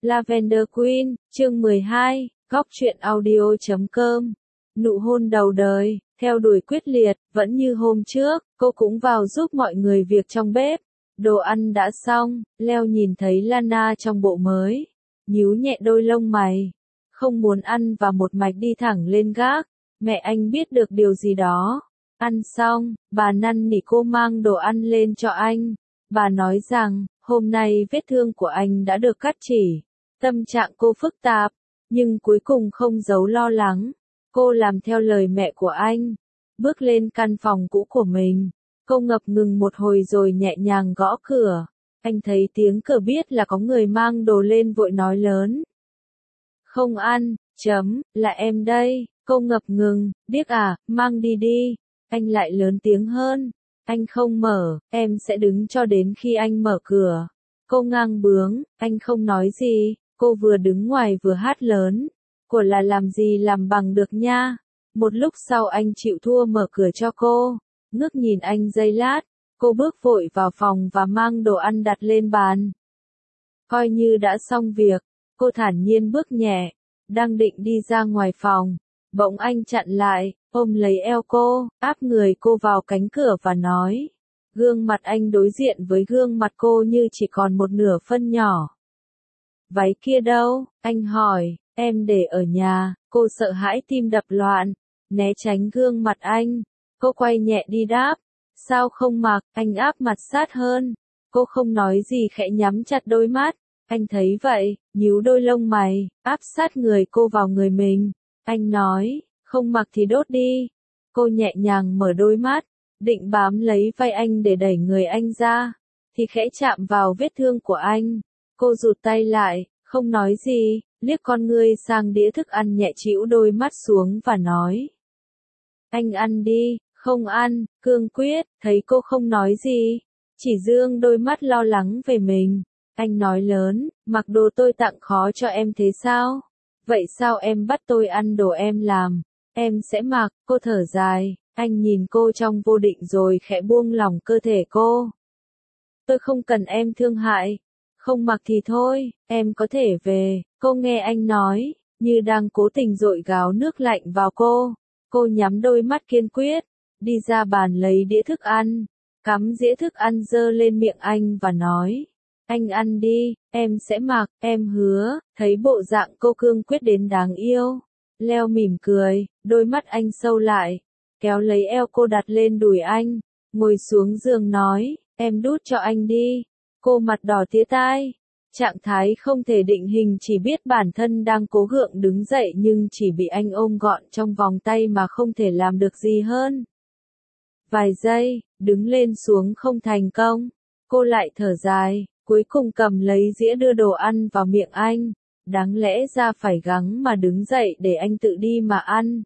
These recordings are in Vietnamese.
Lavender Queen, chương 12, góc truyện audio.com. Nụ hôn đầu đời, theo đuổi quyết liệt, vẫn như hôm trước, cô cũng vào giúp mọi người việc trong bếp. Đồ ăn đã xong, Leo nhìn thấy Lana trong bộ mới, nhíu nhẹ đôi lông mày, không muốn ăn và một mạch đi thẳng lên gác. Mẹ anh biết được điều gì đó. Ăn xong, bà năn nỉ cô mang đồ ăn lên cho anh. Bà nói rằng, hôm nay vết thương của anh đã được cắt chỉ. Tâm trạng cô phức tạp, nhưng cuối cùng không giấu lo lắng. Cô làm theo lời mẹ của anh, bước lên căn phòng cũ của mình. Cô ngập ngừng một hồi rồi nhẹ nhàng gõ cửa. Anh thấy tiếng cửa biết là có người mang đồ lên vội nói lớn. Không ăn, là em đây. Cô ngập ngừng, điếc à, mang đi đi. Anh lại lớn tiếng hơn. Anh không mở, em sẽ đứng cho đến khi anh mở cửa. Cô ngang bướng, anh không nói gì. Cô vừa đứng ngoài vừa hát lớn. Của là làm gì làm bằng được nha. Một lúc sau anh chịu thua mở cửa cho cô. Ngước nhìn anh giây lát. Cô bước vội vào phòng và mang đồ ăn đặt lên bàn. Coi như đã xong việc. Cô thản nhiên bước nhẹ. Đang định đi ra ngoài phòng. Bỗng anh chặn lại, ôm lấy eo cô, áp người cô vào cánh cửa và nói. Gương mặt anh đối diện với gương mặt cô như chỉ còn một nửa phân nhỏ. Váy kia đâu? Anh hỏi. Em để ở nhà. Cô sợ hãi tim đập loạn, né tránh gương mặt anh. Cô quay nhẹ đi đáp. Sao không mặc? Anh áp mặt sát hơn. Cô không nói gì khẽ nhắm chặt đôi mắt. Anh thấy vậy, nhíu đôi lông mày, áp sát người cô vào người mình. Anh nói, không mặc thì đốt đi. Cô nhẹ nhàng mở đôi mắt, định bám lấy vai anh để đẩy người anh ra, thì khẽ chạm vào vết thương của anh. Cô rụt tay lại, không nói gì, liếc con ngươi sang đĩa thức ăn nhẹ chĩu đôi mắt xuống và nói. Anh ăn đi, không ăn, cương quyết. Thấy cô không nói gì, chỉ dương đôi mắt lo lắng về mình. Anh nói lớn, mặc đồ tôi tặng khó cho em thế sao? Vậy sao em bắt tôi ăn đồ em làm? Em sẽ mặc. Cô thở dài, anh nhìn cô trong vô định rồi khẽ buông lỏng cơ thể cô. Tôi không cần em thương hại. Không mặc thì thôi, em có thể về. Cô nghe anh nói, như đang cố tình dội gáo nước lạnh vào cô. Cô nhắm đôi mắt kiên quyết, đi ra bàn lấy đĩa thức ăn, cắm dĩa thức ăn dơ lên miệng anh và nói. Anh ăn đi, em sẽ mặc, em hứa. Thấy bộ dạng cô cương quyết đến đáng yêu. Leo mỉm cười, đôi mắt anh sâu lại, kéo lấy eo cô đặt lên đùi anh, ngồi xuống giường nói, em đút cho anh đi. Cô mặt đỏ tía tai, trạng thái không thể định hình, chỉ biết bản thân đang cố gượng đứng dậy nhưng chỉ bị anh ôm gọn trong vòng tay mà không thể làm được gì hơn. Vài giây, đứng lên xuống không thành công, cô lại thở dài. Cuối cùng cầm lấy dĩa đưa đồ ăn vào miệng anh. Đáng lẽ ra phải gắng mà đứng dậy để anh tự đi mà ăn.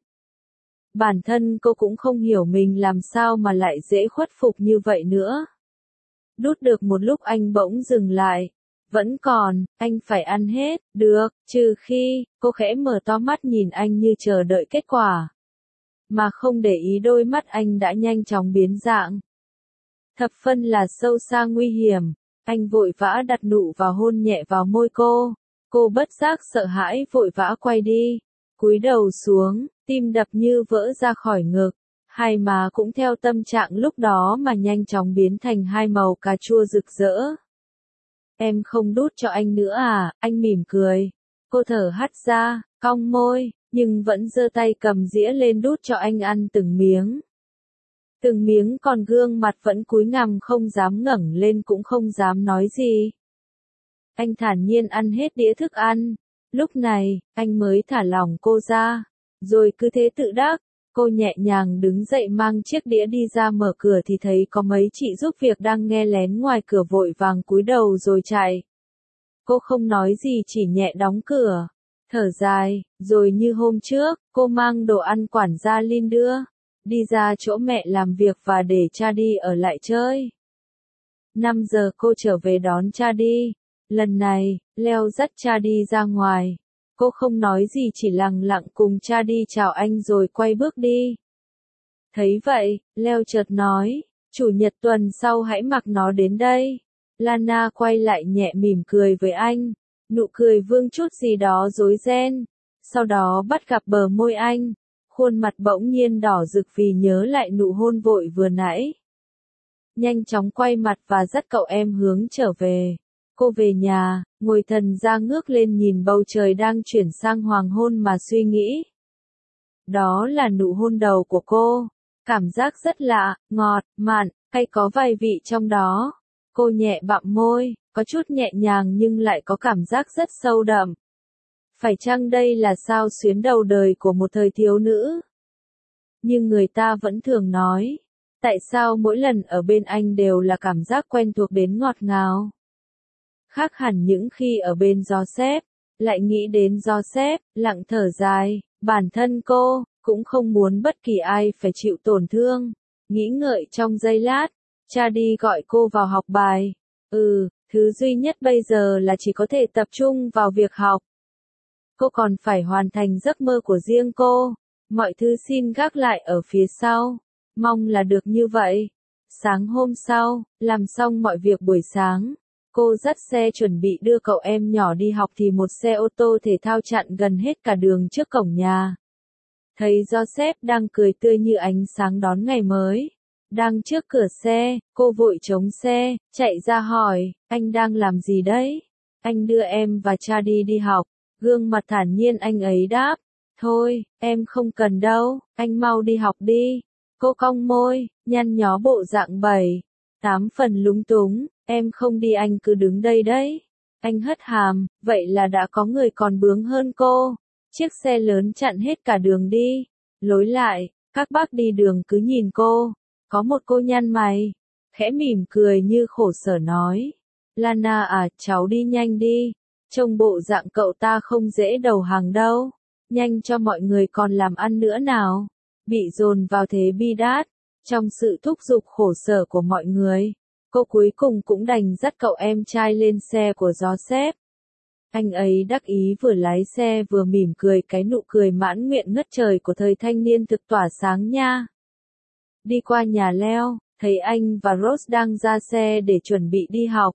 Bản thân cô cũng không hiểu mình làm sao mà lại dễ khuất phục như vậy nữa. Đút được một lúc anh bỗng dừng lại. Vẫn còn, anh phải ăn hết, được, trừ khi. Cô khẽ mở to mắt nhìn anh như chờ đợi kết quả. Mà không để ý đôi mắt anh đã nhanh chóng biến dạng. Thập phân là sâu xa nguy hiểm. Anh vội vã đặt nụ và hôn nhẹ vào môi cô. Cô bất giác sợ hãi vội vã quay đi. Cúi đầu xuống, tim đập như vỡ ra khỏi ngực. Hai má cũng theo tâm trạng lúc đó mà nhanh chóng biến thành hai màu cà chua rực rỡ. Em không đút cho anh nữa à? Anh mỉm cười. Cô thở hắt ra, cong môi, nhưng vẫn giơ tay cầm dĩa lên đút cho anh ăn từng miếng. Từng miếng, còn gương mặt vẫn cúi gằm không dám ngẩng lên cũng không dám nói gì. Anh thản nhiên ăn hết đĩa thức ăn. Lúc này, anh mới thả lỏng cô ra. Rồi cứ thế tự đắc, cô nhẹ nhàng đứng dậy mang chiếc đĩa đi ra mở cửa thì thấy có mấy chị giúp việc đang nghe lén ngoài cửa vội vàng cúi đầu rồi chạy. Cô không nói gì chỉ nhẹ đóng cửa. Thở dài, rồi như hôm trước, cô mang đồ ăn quản gia Lin đưa. Đi ra chỗ mẹ làm việc và để cha đi ở lại chơi. 5 giờ cô trở về đón cha đi. Lần này, Leo dắt cha đi ra ngoài. Cô không nói gì chỉ lặng lặng cùng cha đi chào anh rồi quay bước đi. Thấy vậy, Leo chợt nói, chủ nhật tuần sau hãy mặc nó đến đây. Lana quay lại nhẹ mỉm cười với anh. Nụ cười vương chút gì đó rối ren, sau đó bắt gặp bờ môi anh, khuôn mặt bỗng nhiên đỏ rực vì nhớ lại nụ hôn vội vừa nãy. Nhanh chóng quay mặt và dắt cậu em hướng trở về. Cô về nhà, ngồi thần ra ngước lên nhìn bầu trời đang chuyển sang hoàng hôn mà suy nghĩ. Đó là nụ hôn đầu của cô. Cảm giác rất lạ, ngọt, mặn, hay có vài vị trong đó. Cô nhẹ bặm môi, có chút nhẹ nhàng nhưng lại có cảm giác rất sâu đậm. Phải chăng đây là sao xuyến đầu đời của một thời thiếu nữ? Nhưng người ta vẫn thường nói, tại sao mỗi lần ở bên anh đều là cảm giác quen thuộc đến ngọt ngào? Khác hẳn những khi ở bên Joseph, lại nghĩ đến Joseph, lặng thở dài, bản thân cô, cũng không muốn bất kỳ ai phải chịu tổn thương. Nghĩ ngợi trong giây lát, cha đi gọi cô vào học bài. Thứ duy nhất bây giờ là chỉ có thể tập trung vào việc học. Cô còn phải hoàn thành giấc mơ của riêng cô. Mọi thứ xin gác lại ở phía sau. Mong là được như vậy. Sáng hôm sau, làm xong mọi việc buổi sáng, cô dắt xe chuẩn bị đưa cậu em nhỏ đi học thì một xe ô tô thể thao chặn gần hết cả đường trước cổng nhà. Thấy Joseph đang cười tươi như ánh sáng đón ngày mới. Đang trước cửa xe, cô vội chống xe, chạy ra hỏi, anh đang làm gì đấy? Anh đưa em và cha đi học. Gương mặt thản nhiên anh ấy đáp, thôi, em không cần đâu, anh mau đi học đi. Cô cong môi, nhăn nhó bộ dạng 7, 8 phần lúng túng, em không đi anh cứ đứng đây đấy. Anh hất hàm, vậy là đã có người còn bướng hơn cô. Chiếc xe lớn chặn hết cả đường đi. Lối lại, các bác đi đường cứ nhìn cô. Có một cô nhăn mày, khẽ mỉm cười như khổ sở nói. Lana à, cháu đi nhanh đi. Trông bộ dạng cậu ta không dễ đầu hàng đâu. Nhanh cho mọi người còn làm ăn nữa nào. Bị dồn vào thế bi đát. Trong sự thúc giục khổ sở của mọi người, cô cuối cùng cũng đành dắt cậu em trai lên xe của Joseph. Anh ấy đắc ý vừa lái xe vừa mỉm cười, cái nụ cười mãn nguyện ngất trời của thời thanh niên thực tỏa sáng nha. Đi qua nhà Leo, thấy anh và Rose đang ra xe để chuẩn bị đi học.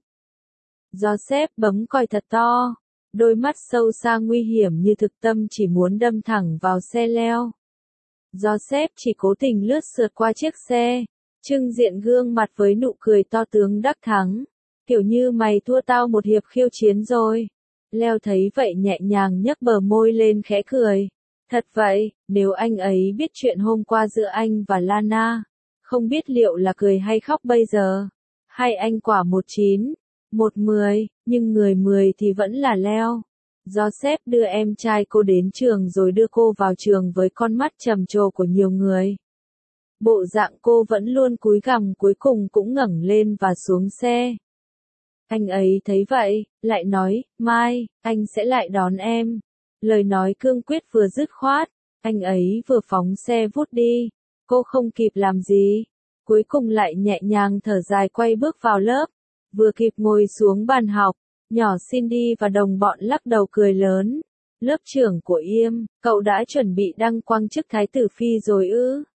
Joseph bấm còi thật to, đôi mắt sâu xa nguy hiểm như thực tâm chỉ muốn đâm thẳng vào xe Leo. Joseph chỉ cố tình lướt sượt qua chiếc xe, trưng diện gương mặt với nụ cười to tướng đắc thắng. Kiểu như mày thua tao một hiệp khiêu chiến rồi. Leo thấy vậy nhẹ nhàng nhấc bờ môi lên khẽ cười. Thật vậy, nếu anh ấy biết chuyện hôm qua giữa anh và Lana, không biết liệu là cười hay khóc bây giờ. Hai anh quả 1-9, 1-10, nhưng người 10 thì vẫn là Leo. Joseph đưa em trai cô đến trường rồi đưa cô vào trường với con mắt trầm trồ của nhiều người. Bộ dạng cô vẫn luôn cúi gằm cuối cùng cũng ngẩng lên và xuống xe. Anh ấy thấy vậy, lại nói, mai, anh sẽ lại đón em. Lời nói cương quyết vừa dứt khoát, anh ấy vừa phóng xe vút đi. Cô không kịp làm gì. Cuối cùng lại nhẹ nhàng thở dài quay bước vào lớp. Vừa kịp ngồi xuống bàn học, nhỏ Cindy và đồng bọn lắc đầu cười lớn. Lớp trưởng của Yêm, cậu đã chuẩn bị đăng quang chức thái tử phi rồi ư?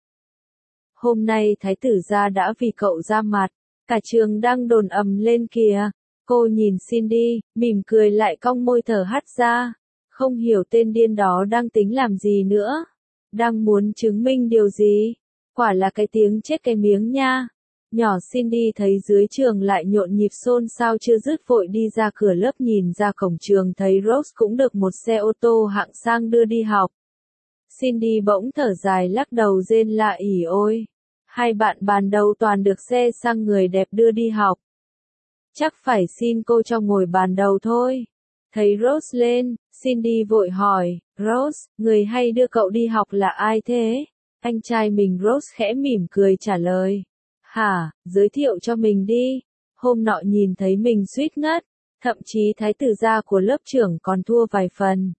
Hôm nay thái tử gia đã vì cậu ra mặt, cả trường đang đồn ầm lên kìa. Cô nhìn Cindy, mỉm cười lại cong môi thở hắt ra. Không hiểu tên điên đó đang tính làm gì nữa. Đang muốn chứng minh điều gì? Quả là cái tiếng chết cái miếng nha. Nhỏ Cindy thấy dưới trường lại nhộn nhịp xôn xao chưa dứt, vội đi ra cửa lớp nhìn ra cổng trường thấy Rose cũng được một xe ô tô hạng sang đưa đi học. Cindy bỗng thở dài lắc đầu rên lạ ỉ ôi. Hai bạn bàn đầu toàn được xe sang người đẹp đưa đi học. Chắc phải xin cô cho ngồi bàn đầu thôi. Thấy Rose lên, Cindy vội hỏi, Rose, người hay đưa cậu đi học là ai thế? Anh trai mình Rose khẽ mỉm cười trả lời. Hả, giới thiệu cho mình đi. Hôm nọ nhìn thấy mình suýt ngất, thậm chí thái tử gia của lớp trưởng còn thua vài phần.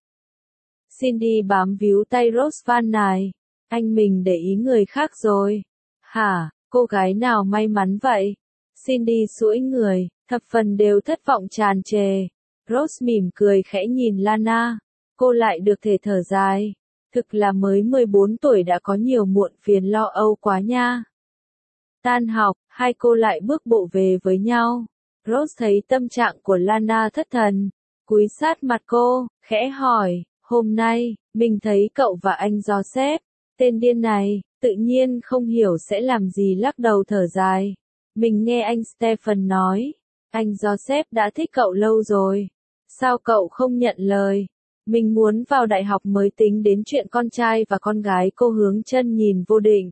Cindy bám víu tay Rose van nài. Anh mình để ý người khác rồi. Hả, cô gái nào may mắn vậy? Cindy duỗi người, thập phần đều thất vọng tràn trề. Rose mỉm cười khẽ nhìn Lana. Cô lại được thể thở dài. Thực là mới 14 tuổi đã có nhiều muộn phiền lo âu quá nha. Tan học, hai cô lại bước bộ về với nhau. Rose thấy tâm trạng của Lana thất thần. cúi sát mặt cô, khẽ hỏi, hôm nay, mình thấy cậu và anh Joseph, tên điên này, tự nhiên không hiểu sẽ làm gì lắc đầu thở dài. Mình nghe anh Stephen nói, anh Joseph đã thích cậu lâu rồi. Sao cậu không nhận lời? Mình muốn vào đại học mới tính đến chuyện con trai và con gái cô hướng chân nhìn vô định.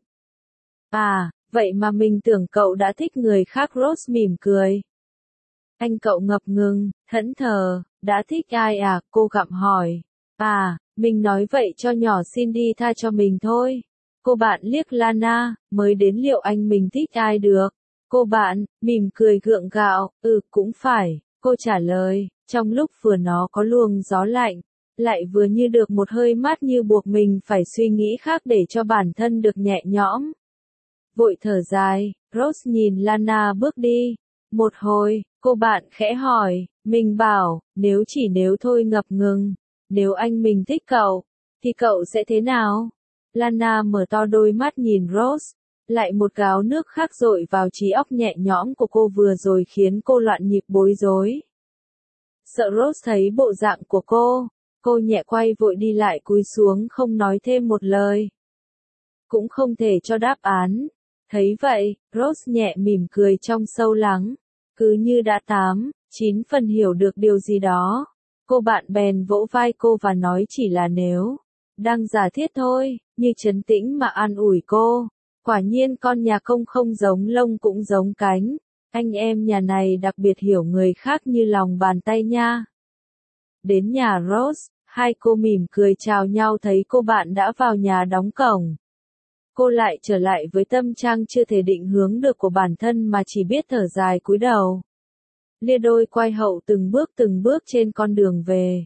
À, vậy mà mình tưởng cậu đã thích người khác. Rose mỉm cười. Anh cậu ngập ngừng, thẫn thờ, đã thích ai à? Cô gặng hỏi. À, mình nói vậy cho nhỏ Cindy tha cho mình thôi. Cô bạn liếc Lana, mới đến liệu anh mình thích ai được. Cô bạn, mỉm cười gượng gạo, cũng phải, cô trả lời, trong lúc vừa nó có luồng gió lạnh, lại vừa như được một hơi mát như buộc mình phải suy nghĩ khác để cho bản thân được nhẹ nhõm. Vội thở dài, Rose nhìn Lana bước đi. Một hồi, cô bạn khẽ hỏi, mình bảo, nếu thôi ngập ngừng, nếu anh mình thích cậu, thì cậu sẽ thế nào? Lana mở to đôi mắt nhìn Rose, lại một gáo nước khác dội vào trí óc nhẹ nhõm của cô vừa rồi khiến cô loạn nhịp bối rối. Sợ Rose thấy bộ dạng của cô nhẹ quay vội đi lại cúi xuống không nói thêm một lời. Cũng không thể cho đáp án. Thấy vậy, Rose nhẹ mỉm cười trong sâu lắng, cứ như đã 8, 9 phần hiểu được điều gì đó. Cô bạn bèn vỗ vai cô và nói chỉ là nếu, đang giả thiết thôi, như trấn tĩnh mà an ủi cô. Quả nhiên con nhà công không giống lông cũng giống cánh, anh em nhà này đặc biệt hiểu người khác như lòng bàn tay nha. Đến nhà Rose, hai cô mỉm cười chào nhau thấy cô bạn đã vào nhà đóng cổng. Cô lại trở lại với tâm trạng chưa thể định hướng được của bản thân mà chỉ biết thở dài cúi đầu. Lia đôi quay hậu từng bước trên con đường về.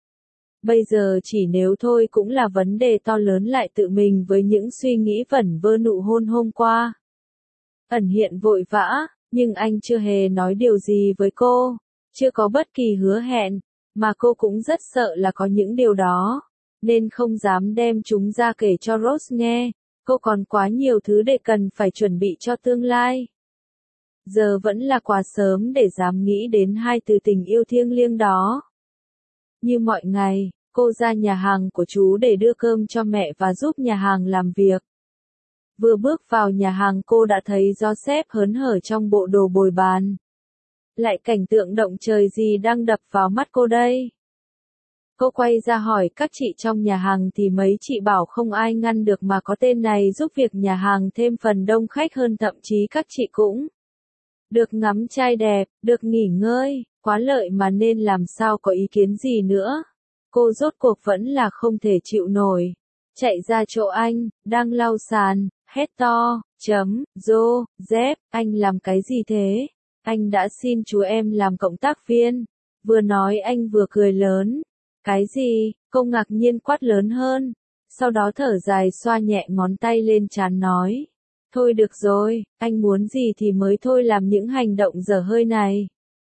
Bây giờ chỉ nếu thôi cũng là vấn đề to lớn lại tự mình với những suy nghĩ vẩn vơ nụ hôn hôm qua. Ẩn hiện vội vã, nhưng anh chưa hề nói điều gì với cô, chưa có bất kỳ hứa hẹn, mà cô cũng rất sợ là có những điều đó, nên không dám đem chúng ra kể cho Rose nghe, cô còn quá nhiều thứ để cần phải chuẩn bị cho tương lai. Giờ vẫn là quá sớm để dám nghĩ đến hai từ tình yêu thiêng liêng đó. Như mọi ngày, cô ra nhà hàng của chú để đưa cơm cho mẹ và giúp nhà hàng làm việc. Vừa bước vào nhà hàng cô đã thấy Joseph hớn hở trong bộ đồ bồi bàn. Lại cảnh tượng động trời gì đang đập vào mắt cô đây? Cô quay ra hỏi các chị trong nhà hàng thì mấy chị bảo không ai ngăn được mà có tên này giúp việc nhà hàng thêm phần đông khách hơn, thậm chí các chị cũng được ngắm trai đẹp, được nghỉ ngơi, quá lợi mà nên làm sao có ý kiến gì nữa. Cô rốt cuộc vẫn là không thể chịu nổi. Chạy ra chỗ anh, đang lau sàn, hét to, Joseph, anh làm cái gì thế? Anh đã xin chú em làm cộng tác viên. Vừa nói anh vừa cười lớn. Cái gì? Cô ngạc nhiên quát lớn hơn. Sau đó thở dài xoa nhẹ ngón tay lên trán nói. Thôi được rồi, anh muốn gì thì mới thôi làm những hành động dở hơi này.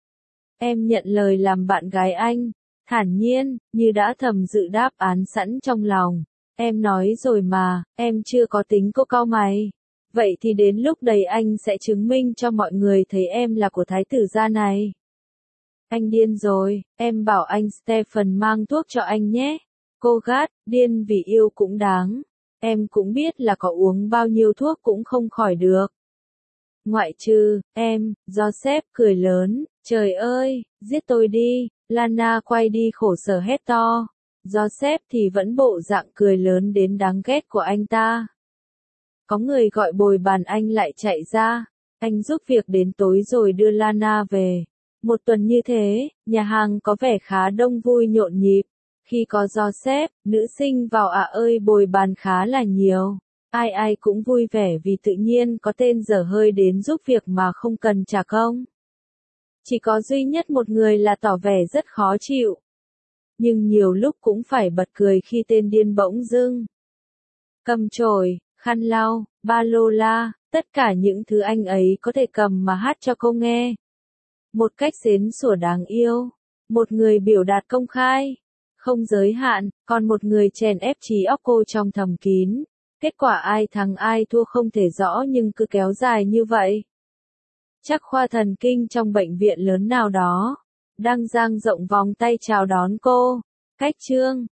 Em nhận lời làm bạn gái anh. Thản nhiên, như đã thầm dự đáp án sẵn trong lòng. Em nói rồi mà, em chưa có tính. Cô cau mày. Vậy thì đến lúc đấy anh sẽ chứng minh cho mọi người thấy em là của thái tử gia này. Anh điên rồi, em bảo anh Stephen mang thuốc cho anh nhé. Cô gắt, điên vì yêu cũng đáng. Em cũng biết là có uống bao nhiêu thuốc cũng không khỏi được. Ngoại trừ, em, Joseph cười lớn, trời ơi, giết tôi đi. Lana quay đi khổ sở hét to. Joseph thì vẫn bộ dạng cười lớn đến đáng ghét của anh ta. Có người gọi bồi bàn anh lại chạy ra. Anh giúp việc đến tối rồi đưa Lana về. Một tuần như thế, nhà hàng có vẻ khá đông vui nhộn nhịp. Khi có Joseph, nữ sinh vào ơi bồi bàn khá là nhiều. Ai cũng vui vẻ vì tự nhiên có tên dở hơi đến giúp việc mà không cần trả công. Chỉ có duy nhất một người là tỏ vẻ rất khó chịu. Nhưng nhiều lúc cũng phải bật cười khi tên điên bỗng dưng cầm chổi, khăn lau, ba lô la, tất cả những thứ anh ấy có thể cầm mà hát cho cô nghe. Một cách xến sủa đáng yêu. Một người biểu đạt công khai, không giới hạn, còn một người chèn ép trí óc cô trong thầm kín. Kết quả ai thắng ai thua không thể rõ nhưng cứ kéo dài như vậy. Chắc khoa thần kinh trong bệnh viện lớn nào đó. đang dang rộng vòng tay chào đón cô. Cách chương